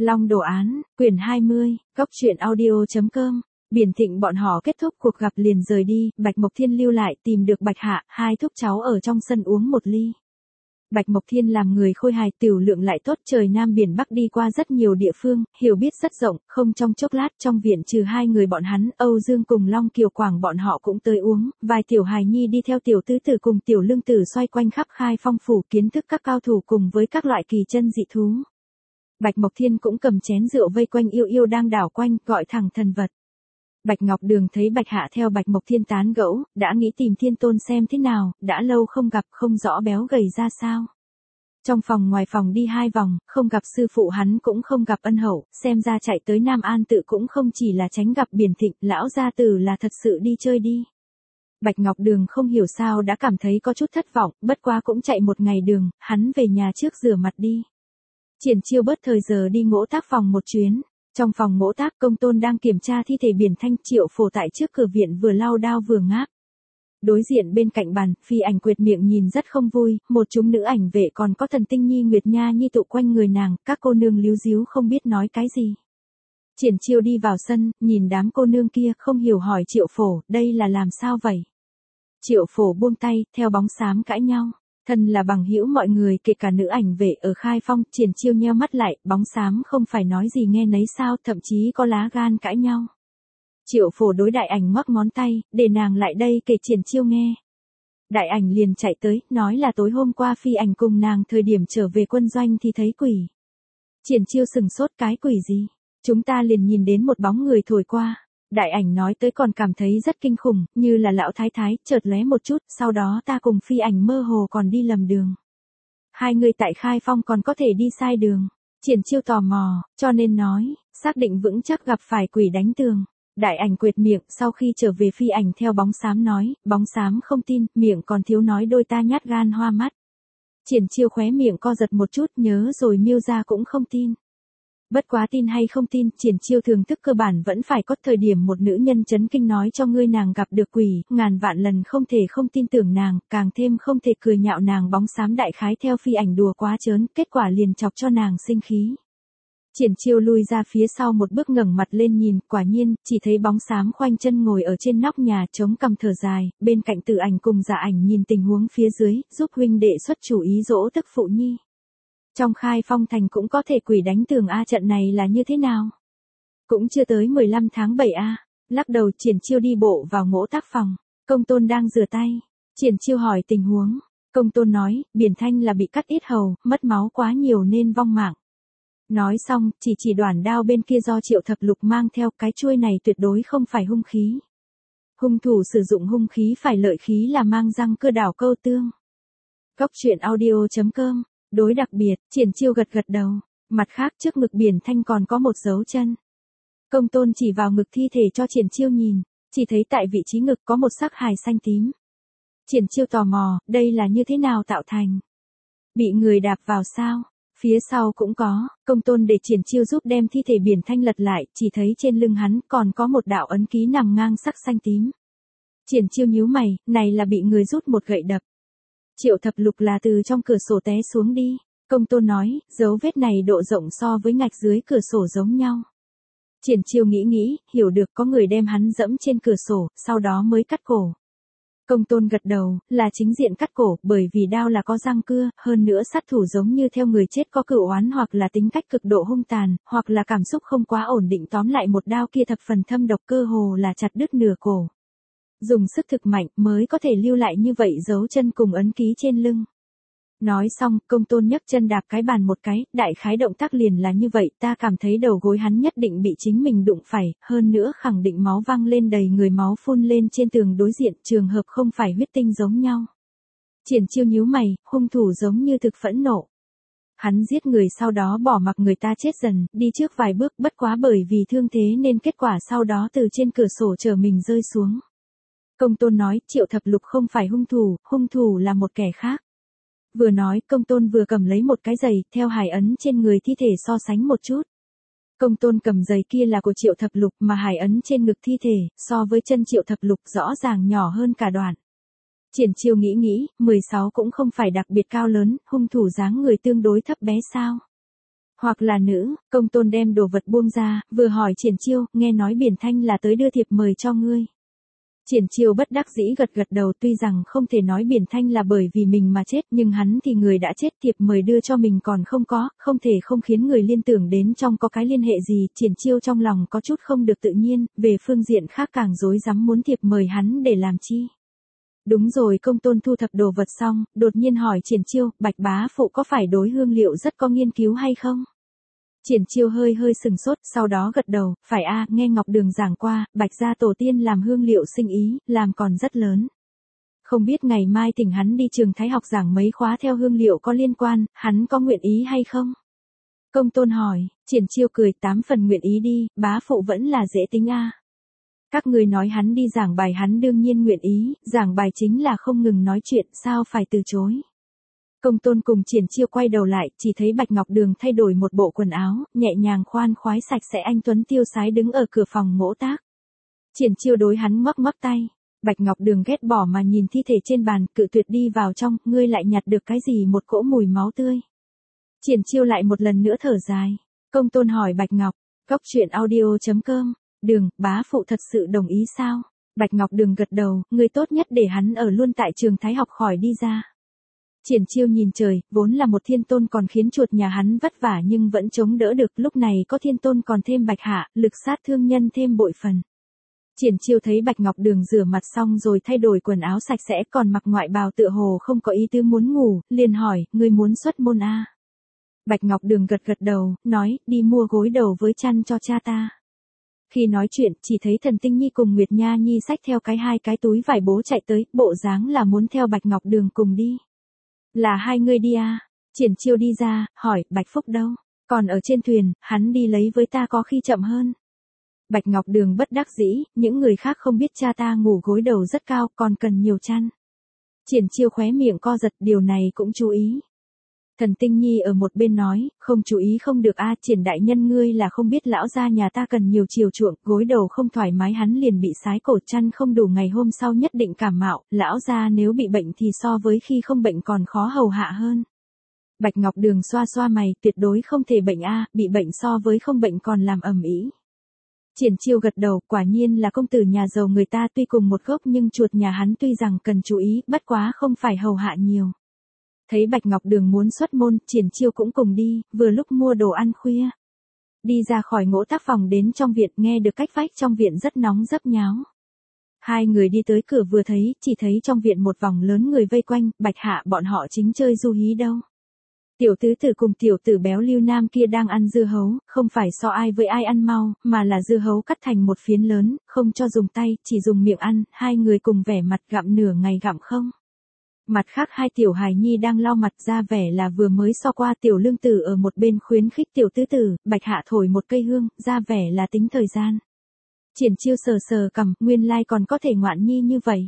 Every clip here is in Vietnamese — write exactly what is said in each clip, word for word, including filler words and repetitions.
Long đồ án, quyển hai mươi, góc truyện audio.com. Biển Thịnh bọn họ kết thúc cuộc gặp liền rời đi, Bạch Mộc Thiên lưu lại tìm được Bạch Hạ, hai thúc cháu ở trong sân uống một ly. Bạch Mộc Thiên làm người khôi hài, tiểu lượng lại tốt, trời Nam biển Bắc đi qua rất nhiều địa phương, hiểu biết rất rộng, không trong chốc lát trong viện trừ hai người bọn hắn, Âu Dương cùng Long Kiều Quảng bọn họ cũng tới uống, vài tiểu hài nhi đi theo tiểu tứ tử cùng tiểu lương tử xoay quanh khắp khai phong phủ kiến thức các cao thủ cùng với các loại kỳ chân dị thú. Bạch Mộc Thiên cũng cầm chén rượu vây quanh yêu yêu đang đảo quanh, gọi thẳng thần vật. Bạch Ngọc Đường thấy Bạch Hạ theo Bạch Mộc Thiên tán gẫu, đã nghĩ tìm Thiên Tôn xem thế nào, đã lâu không gặp không rõ béo gầy ra sao. Trong phòng ngoài phòng đi hai vòng, không gặp sư phụ hắn cũng không gặp ân hậu, xem ra chạy tới Nam An tự cũng không chỉ là tránh gặp Biển Thịnh, lão gia tử là thật sự đi chơi đi. Bạch Ngọc Đường không hiểu sao đã cảm thấy có chút thất vọng, bất quá cũng chạy một ngày đường, hắn về nhà trước rửa mặt đi. Triển Chiêu bớt thời giờ đi ngỗ tác phòng một chuyến. Trong phòng ngỗ tác Công Tôn đang kiểm tra thi thể Biển Thanh, Triệu Phổ tại trước cửa viện vừa lau đao vừa ngáp. Đối diện bên cạnh bàn, Phi Ảnh quệt miệng nhìn rất không vui, một chúng nữ ảnh vệ còn có Thần Tinh Nhi Nguyệt Nha Nhi tụ quanh người nàng, các cô nương líu díu không biết nói cái gì. Triển Chiêu đi vào sân, nhìn đám cô nương kia, không hiểu hỏi Triệu Phổ, đây là làm sao vậy? Triệu Phổ buông tay, theo bóng xám cãi nhau. Thân là bằng hữu mọi người kể cả nữ ảnh vệ ở khai phong, Triển Chiêu nheo mắt lại, bóng xám không phải nói gì nghe nấy sao, thậm chí có lá gan cãi nhau. Triệu Phổ đối đại ảnh ngoắc ngón tay, để nàng lại đây kể Triển Chiêu nghe. Đại ảnh liền chạy tới, nói là tối hôm qua Phi Ảnh cùng nàng thời điểm trở về quân doanh thì thấy quỷ. Triển Chiêu sừng sốt, cái quỷ gì? Chúng ta liền nhìn đến một bóng người thổi qua. Đại ảnh nói tới còn cảm thấy rất kinh khủng, như là lão thái thái, chợt lóe một chút, sau đó ta cùng Phi Ảnh mơ hồ còn đi lầm đường. Hai người tại khai phong còn có thể đi sai đường. Triển Chiêu tò mò, cho nên nói, xác định vững chắc gặp phải quỷ đánh tường. Đại ảnh quệt miệng, sau khi trở về Phi Ảnh theo bóng xám nói, bóng xám không tin, miệng còn thiếu nói đôi ta nhát gan hoa mắt. Triển Chiêu khóe miệng co giật một chút, nhớ rồi Miêu gia cũng không tin. Bất quá tin hay không tin, Triển Chiêu thường thức cơ bản vẫn phải có thời điểm một nữ nhân chấn kinh nói cho ngươi nàng gặp được quỷ, ngàn vạn lần không thể không tin tưởng nàng, càng thêm không thể cười nhạo nàng. Bóng xám đại khái theo Phi Ảnh đùa quá trớn, kết quả liền chọc cho nàng sinh khí. Triển Chiêu lui ra phía sau một bước ngẩng mặt lên nhìn, quả nhiên, chỉ thấy bóng xám khoanh chân ngồi ở trên nóc nhà chống cằm thở dài, bên cạnh Tử Ảnh cùng Dạ Ảnh nhìn tình huống phía dưới, giúp huynh đệ xuất chủ ý dỗ tức phụ nhi. Trong khai phong thành cũng có thể quỷ đánh tường a, trận này là như thế nào? Cũng chưa tới mười lăm tháng bảy a. Lắc đầu Triển Chiêu đi bộ vào ngỗ tác phòng. Công Tôn đang rửa tay. Triển Chiêu hỏi tình huống. Công Tôn nói, Biển Thanh là bị cắt yết hầu, mất máu quá nhiều nên vong mạng. Nói xong, chỉ chỉ đoản đao bên kia do Triệu Thập Lục mang theo, cái chuôi này tuyệt đối không phải hung khí. Hung thủ sử dụng hung khí phải lợi khí là mang răng cưa đảo câu tương. Góc truyện audio.com. Đối đặc biệt, Triển Chiêu gật gật đầu. Mặt khác trước ngực Biển Thanh còn có một dấu chân. Công Tôn chỉ vào ngực thi thể cho Triển Chiêu nhìn, chỉ thấy tại vị trí ngực có một sắc hài xanh tím. Triển Chiêu tò mò, đây là như thế nào tạo thành? Bị người đạp vào sao? Phía sau cũng có. Công Tôn để Triển Chiêu giúp đem thi thể Biển Thanh lật lại, chỉ thấy trên lưng hắn còn có một đạo ấn ký nằm ngang sắc xanh tím. Triển Chiêu nhíu mày, này là bị người rút một gậy đập. Triệu Thập Lục là từ trong cửa sổ té xuống đi. Công Tôn nói, dấu vết này độ rộng so với ngạch dưới cửa sổ giống nhau. Triển Chiêu nghĩ nghĩ, hiểu được có người đem hắn dẫm trên cửa sổ, sau đó mới cắt cổ. Công Tôn gật đầu, là chính diện cắt cổ, bởi vì đao là có răng cưa, hơn nữa sát thủ giống như theo người chết có cửu oán hoặc là tính cách cực độ hung tàn, hoặc là cảm xúc không quá ổn định, tóm lại một đao kia thập phần thâm độc, cơ hồ là chặt đứt nửa cổ. Dùng sức thực mạnh mới có thể lưu lại như vậy dấu chân cùng ấn ký trên lưng. Nói xong, Công Tôn nhấc chân đạp cái bàn một cái, đại khái động tác liền là như vậy, ta cảm thấy đầu gối hắn nhất định bị chính mình đụng phải, hơn nữa khẳng định máu văng lên đầy người, máu phun lên trên tường đối diện, trường hợp không phải huyết tinh giống nhau. Triển Chiêu nhíu mày, hung thủ giống như thực phẫn nộ. Hắn giết người sau đó bỏ mặc người ta chết dần, đi trước vài bước, bất quá bởi vì thương thế nên kết quả sau đó từ trên cửa sổ trở mình rơi xuống. Công Tôn nói, Triệu Thập Lục không phải hung thủ, hung thủ là một kẻ khác. Vừa nói, Công Tôn vừa cầm lấy một cái giày, theo hài ấn trên người thi thể so sánh một chút. Công Tôn cầm giày kia là của Triệu Thập Lục, mà hài ấn trên ngực thi thể, so với chân Triệu Thập Lục rõ ràng nhỏ hơn cả đoạn. Triển Chiêu nghĩ nghĩ, mười sáu cũng không phải đặc biệt cao lớn, hung thủ dáng người tương đối thấp bé sao. Hoặc là nữ, Công Tôn đem đồ vật buông ra, vừa hỏi Triển Chiêu, nghe nói Biển Thanh là tới đưa thiệp mời cho ngươi. Triển Chiêu bất đắc dĩ gật gật đầu, tuy rằng không thể nói Biển Thanh là bởi vì mình mà chết, nhưng hắn thì người đã chết, thiệp mời đưa cho mình còn không có, không thể không khiến người liên tưởng đến trong có cái liên hệ gì. Triển Chiêu trong lòng có chút không được tự nhiên, về phương diện khác càng rối rắm muốn thiệp mời hắn để làm chi. Đúng rồi, Công Tôn thu thập đồ vật xong, đột nhiên hỏi Triển Chiêu, Bạch bá phụ có phải đối hương liệu rất có nghiên cứu hay không? Triển Chiêu hơi hơi sừng sốt, sau đó gật đầu, phải a, nghe Ngọc Đường giảng qua, Bạch gia tổ tiên làm hương liệu sinh ý, làm còn rất lớn. Không biết ngày mai thỉnh hắn đi trường Thái học giảng mấy khóa theo hương liệu có liên quan, hắn có nguyện ý hay không? Công Tôn hỏi, Triển Chiêu cười, tám phần nguyện ý đi, bá phụ vẫn là dễ tính a. Các người nói hắn đi giảng bài hắn đương nhiên nguyện ý, giảng bài chính là không ngừng nói chuyện, sao phải từ chối. Công Tôn cùng Triển Chiêu quay đầu lại, chỉ thấy Bạch Ngọc Đường thay đổi một bộ quần áo, nhẹ nhàng khoan khoái sạch sẽ anh tuấn tiêu sái đứng ở cửa phòng mỗ tác. Triển Chiêu đối hắn ngoắc ngoắc tay. Bạch Ngọc Đường ghét bỏ mà nhìn thi thể trên bàn, cự tuyệt đi vào trong, ngươi lại nhặt được cái gì, một cỗ mùi máu tươi. Triển Chiêu lại một lần nữa thở dài. Công Tôn hỏi Bạch Ngọc, cốc truyện audio chấm com, Đường, bá phụ thật sự đồng ý sao? Bạch Ngọc Đường gật đầu, ngươi tốt nhất để hắn ở luôn tại trường Thái học khỏi đi ra. Triển Chiêu nhìn trời, vốn là một thiên tôn còn khiến chuột nhà hắn vất vả nhưng vẫn chống đỡ được, lúc này có thiên tôn còn thêm Bạch Hạ, lực sát thương nhân thêm bội phần. Triển Chiêu thấy Bạch Ngọc Đường rửa mặt xong rồi thay đổi quần áo sạch sẽ còn mặc ngoại bào tựa hồ không có ý tứ muốn ngủ, liền hỏi, ngươi muốn xuất môn a? Bạch Ngọc Đường gật gật đầu, nói, đi mua gối đầu với chăn cho cha ta. Khi nói chuyện, chỉ thấy Thần Tinh Nhi cùng Nguyệt Nha Nhi xách theo cái hai cái túi vải bố chạy tới, bộ dáng là muốn theo Bạch Ngọc Đường cùng đi. Là hai người đi à? Triển Chiêu đi ra, hỏi, Bạch Phúc đâu? Còn ở trên thuyền, hắn đi lấy với ta có khi chậm hơn. Bạch Ngọc Đường bất đắc dĩ, những người khác không biết cha ta ngủ gối đầu rất cao, còn cần nhiều chăn. Triển Chiêu khóe miệng co giật, điều này cũng chú ý. Thần Tinh Nhi ở một bên nói, không chú ý không được a, Triển đại nhân ngươi là không biết lão gia nhà ta cần nhiều chiều chuộng, gối đầu không thoải mái hắn liền bị sái cổ, chăn không đủ ngày hôm sau nhất định cảm mạo, lão gia nếu bị bệnh thì so với khi không bệnh còn khó hầu hạ hơn. Bạch Ngọc Đường xoa xoa mày, tuyệt đối không thể bệnh a, bị bệnh so với không bệnh còn làm ầm ĩ. Triển Chiêu gật đầu, quả nhiên là công tử nhà giàu người ta, tuy cùng một gốc nhưng chuột nhà hắn tuy rằng cần chú ý, bất quá không phải hầu hạ nhiều. Thấy Bạch Ngọc Đường muốn xuất môn, Triển Chiêu cũng cùng đi, vừa lúc mua đồ ăn khuya. Đi ra khỏi ngỗ tác phòng đến trong viện, nghe được cách vách trong viện rất nóng rất nháo. Hai người đi tới cửa vừa thấy, chỉ thấy trong viện một vòng lớn người vây quanh, Bạch Hạ bọn họ chính chơi du hí đâu. Tiểu tứ tử cùng tiểu tử béo lưu nam kia đang ăn dưa hấu, không phải so ai với ai ăn mau, mà là dưa hấu cắt thành một phiến lớn, không cho dùng tay, chỉ dùng miệng ăn, hai người cùng vẻ mặt gặm nửa ngày gặm không. Mặt khác hai tiểu hài nhi đang lau mặt ra vẻ là vừa mới so qua, tiểu lương tử ở một bên khuyến khích tiểu tứ tử, Bạch Hạ thổi một cây hương, ra vẻ là tính thời gian. Triển Chiêu sờ sờ cằm, nguyên lai còn có thể ngoạn nhi như vậy.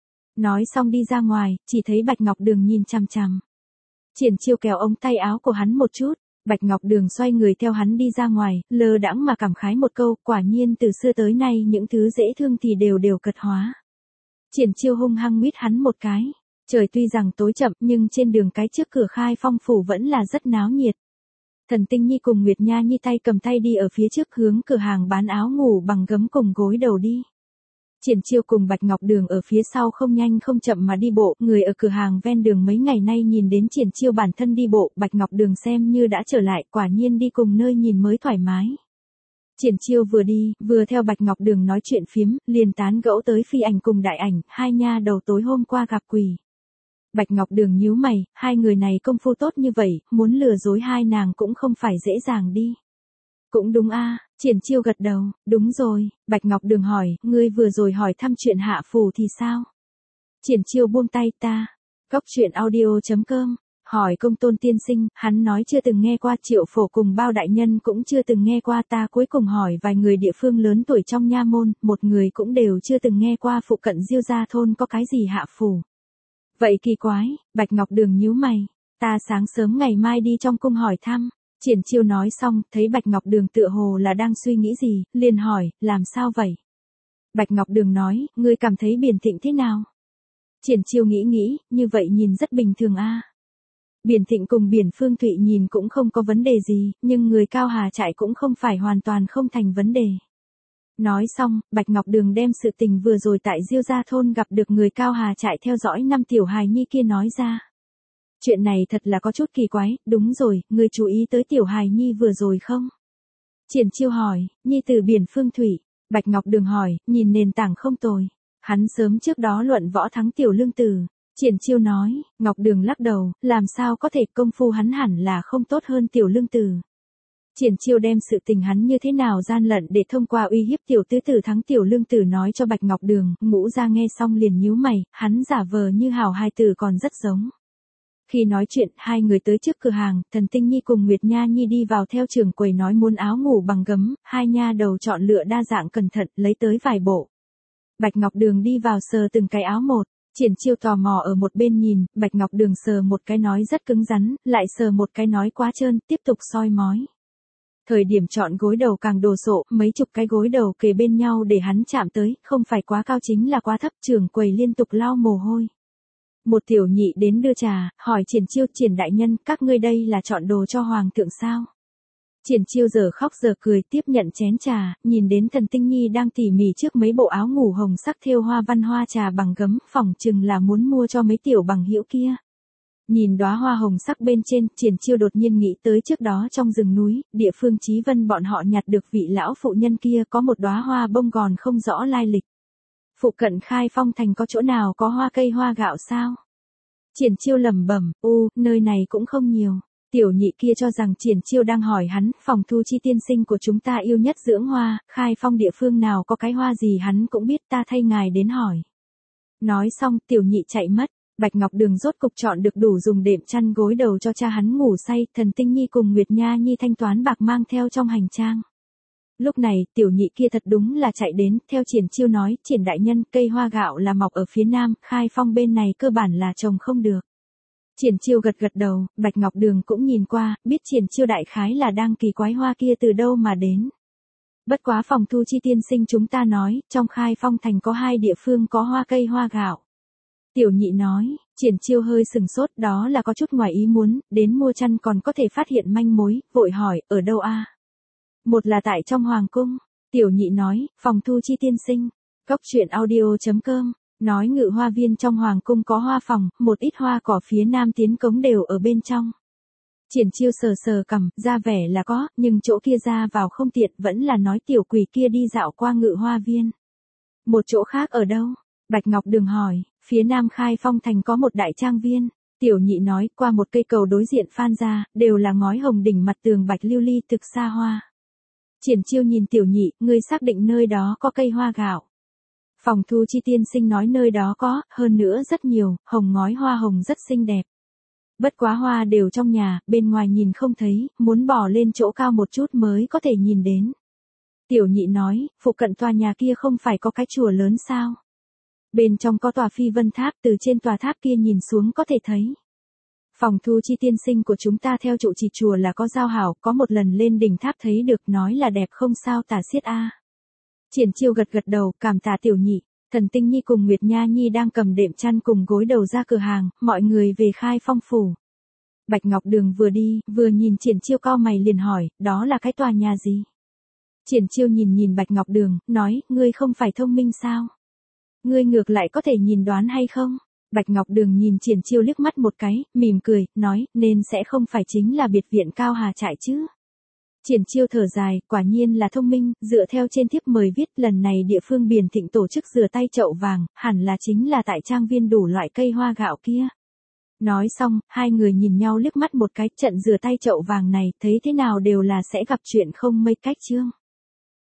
Nói xong đi ra ngoài, chỉ thấy Bạch Ngọc Đường nhìn chằm chằm. Triển Chiêu kéo ống tay áo của hắn một chút, Bạch Ngọc Đường xoay người theo hắn đi ra ngoài, lơ đãng mà cảm khái một câu, quả nhiên từ xưa tới nay những thứ dễ thương thì đều đều cật hóa. Triển Chiêu hung hăng mít hắn một cái. Trời tuy rằng tối chậm nhưng trên đường cái trước cửa Khai Phong phủ vẫn là rất náo nhiệt. Thần Tinh Nhi cùng Nguyệt Nha Nhi tay cầm tay đi ở phía trước hướng cửa hàng bán áo ngủ bằng gấm cùng gối đầu đi. Triển Chiêu cùng Bạch Ngọc Đường ở phía sau không nhanh không chậm mà đi bộ, người ở cửa hàng ven đường mấy ngày nay nhìn đến Triển Chiêu bản thân đi bộ, Bạch Ngọc Đường xem như đã trở lại, quả nhiên đi cùng nơi nhìn mới thoải mái. Triển Chiêu vừa đi, vừa theo Bạch Ngọc Đường nói chuyện phiếm, liền tán gẫu tới Phi Ảnh cùng Đại Ảnh, hai nha đầu tối hôm qua gặp quỷ. Bạch Ngọc Đường nhíu mày, hai người này công phu tốt như vậy, muốn lừa dối hai nàng cũng không phải dễ dàng đi. Cũng đúng a, Triển Chiêu gật đầu, đúng rồi, Bạch Ngọc Đường hỏi, ngươi vừa rồi hỏi thăm chuyện hạ phủ thì sao? Triển Chiêu buông tay, ta, cốc truyện audio chấm com, hỏi Công Tôn tiên sinh, hắn nói chưa từng nghe qua, Triệu Phổ cùng Bao đại nhân cũng chưa từng nghe qua, ta cuối cùng hỏi vài người địa phương lớn tuổi trong nha môn, một người cũng đều chưa từng nghe qua phụ cận Diêu gia thôn có cái gì hạ phủ. Vậy kỳ quái, Bạch Ngọc Đường nhíu mày, ta sáng sớm ngày mai đi trong cung hỏi thăm. Triển Chiêu nói xong, thấy Bạch Ngọc Đường tựa hồ là đang suy nghĩ gì, liền hỏi, làm sao vậy? Bạch Ngọc Đường nói, ngươi cảm thấy Biển Thịnh thế nào? Triển Chiêu nghĩ nghĩ, như vậy nhìn rất bình thường a. Biển Thịnh cùng Biển Phương Thụy nhìn cũng không có vấn đề gì, nhưng người Cao Hà Trại cũng không phải hoàn toàn không thành vấn đề. Nói xong, Bạch Ngọc Đường đem sự tình vừa rồi tại Diêu Gia thôn gặp được người Cao Hà Trại theo dõi năm tiểu hài nhi kia nói ra. Chuyện này thật là có chút kỳ quái, đúng rồi, ngươi chú ý tới tiểu hài nhi vừa rồi không? Triển Chiêu hỏi, nhi từ Biển Phương Thụy. Bạch Ngọc Đường hỏi, nhìn nền tảng không tồi. Hắn sớm trước đó luận võ thắng tiểu lương tử. Triển Chiêu nói, Ngọc Đường lắc đầu, làm sao có thể, công phu hắn hẳn là không tốt hơn tiểu lương tử. Triển Chiêu đem sự tình hắn như thế nào gian lận để thông qua uy hiếp tiểu tứ tử thắng tiểu lương tử nói cho Bạch Ngọc Đường, Ngũ Gia nghe xong liền nhíu mày, hắn giả vờ như hảo hai tử còn rất giống. Khi nói chuyện, hai người tới trước cửa hàng, Thần Tinh Nhi cùng Nguyệt Nha Nhi đi vào theo trưởng quầy nói muốn áo ngủ bằng gấm, hai nha đầu chọn lựa đa dạng cẩn thận, lấy tới vài bộ. Bạch Ngọc Đường đi vào sờ từng cái áo một. Triển Chiêu tò mò ở một bên nhìn, Bạch Ngọc Đường sờ một cái nói rất cứng rắn, lại sờ một cái nói quá trơn, tiếp tục soi mói. Thời điểm chọn gối đầu càng đồ sộ, mấy chục cái gối đầu kề bên nhau để hắn chạm tới, không phải quá cao chính là quá thấp, trưởng quầy liên tục lau mồ hôi. Một tiểu nhị đến đưa trà, hỏi Triển Chiêu, Triển đại nhân, các ngươi đây là chọn đồ cho hoàng thượng sao? Triển Chiêu giờ khóc giờ cười tiếp nhận chén trà, nhìn đến Thần Tinh Nhi đang tỉ mỉ trước mấy bộ áo ngủ hồng sắc thêu hoa văn hoa trà bằng gấm, phỏng chừng là muốn mua cho mấy tiểu bằng hữu kia. Nhìn đóa hoa hồng sắc bên trên, Triển Chiêu đột nhiên nghĩ tới trước đó trong rừng núi, địa phương Chí Vân bọn họ nhặt được vị lão phụ nhân kia có một đóa hoa bông gòn không rõ lai lịch. Phụ cận Khai Phong thành có chỗ nào có hoa cây hoa gạo sao? Triển Chiêu lẩm bẩm, u, nơi này cũng không nhiều. Tiểu nhị kia cho rằng Triển Chiêu đang hỏi hắn, Phòng Thu Chi tiên sinh của chúng ta yêu nhất dưỡng hoa, Khai Phong địa phương nào có cái hoa gì hắn cũng biết, ta thay ngài đến hỏi. Nói xong, tiểu nhị chạy mất, Bạch Ngọc Đường rốt cục chọn được đủ dùng đệm chăn gối đầu cho cha hắn ngủ say, Thần Tinh Nhi cùng Nguyệt Nha Nhi thanh toán bạc mang theo trong hành trang. Lúc này, tiểu nhị kia thật đúng là chạy đến, theo Triển Chiêu nói, Triển đại nhân, cây hoa gạo là mọc ở phía nam, Khai Phong bên này cơ bản là trồng không được. Triển Chiêu gật gật đầu, Bạch Ngọc Đường cũng nhìn qua, biết Triển Chiêu đại khái là đang kỳ quái hoa kia từ đâu mà đến. Bất quá Phòng Thu Chi tiên sinh chúng ta nói, trong Khai Phong thành có hai địa phương có hoa cây hoa gạo. Tiểu nhị nói, Triển Chiêu hơi sừng sốt, đó là có chút ngoài ý muốn, đến mua chăn còn có thể phát hiện manh mối, vội hỏi, ở đâu a? Một là tại trong hoàng cung. Tiểu nhị nói, Phòng Thu Chi tiên sinh. Cốc truyện audio chấm com. Nói Ngự Hoa Viên trong hoàng cung có hoa phòng, một ít hoa cỏ phía nam tiến cống đều ở bên trong. Triển Chiêu sờ sờ cằm, ra vẻ là có, nhưng chỗ kia ra vào không tiện, vẫn là nói tiểu quỷ kia đi dạo qua Ngự Hoa Viên. Một chỗ khác ở đâu? Bạch Ngọc Đường hỏi, phía nam Khai Phong thành có một đại trang viên. Tiểu nhị nói, qua một cây cầu đối diện Phan ra, đều là ngói hồng đỉnh mặt tường bạch lưu ly thực xa hoa. Triển Chiêu nhìn tiểu nhị, ngươi xác định nơi đó có cây hoa gạo. Phòng Thu Chi tiên sinh nói nơi đó có, hơn nữa rất nhiều, hồng ngói hoa hồng rất xinh đẹp. Bất quá hoa đều trong nhà, bên ngoài nhìn không thấy, muốn bỏ lên chỗ cao một chút mới có thể nhìn đến. Tiểu nhị nói, phụ cận tòa nhà kia không phải có cái chùa lớn sao? Bên trong có tòa Phi Vân Tháp, từ trên tòa tháp kia nhìn xuống có thể thấy. Phòng Thu Chi tiên sinh của chúng ta theo trụ trì chùa là có giao hảo, có một lần lên đỉnh tháp thấy được, nói là đẹp không sao tả xiết a. Triển Chiêu gật gật đầu, cảm tạ tiểu nhị. Thần Tinh Nhi cùng Nguyệt Nha Nhi đang cầm đệm chăn cùng gối đầu ra cửa hàng, mọi người về Khai Phong phủ. Bạch Ngọc Đường vừa đi, vừa nhìn Triển Chiêu cau mày liền hỏi, đó là cái tòa nhà gì? Triển Chiêu nhìn nhìn Bạch Ngọc Đường, nói, ngươi không phải thông minh sao? Ngươi ngược lại có thể nhìn đoán hay không? Bạch Ngọc Đường nhìn Triển Chiêu liếc mắt một cái, mỉm cười, nói, nên sẽ không phải chính là biệt viện Cao Hà Trại chứ? Triển Chiêu thở dài, quả nhiên là thông minh, dựa theo trên thiếp mời viết, lần này địa phương Biển Thịnh tổ chức rửa tay chậu vàng, hẳn là chính là tại trang viên đủ loại cây hoa gạo kia. Nói xong, hai người nhìn nhau liếc mắt một cái, trận rửa tay chậu vàng này, thấy thế nào đều là sẽ gặp chuyện không mấy cách chương.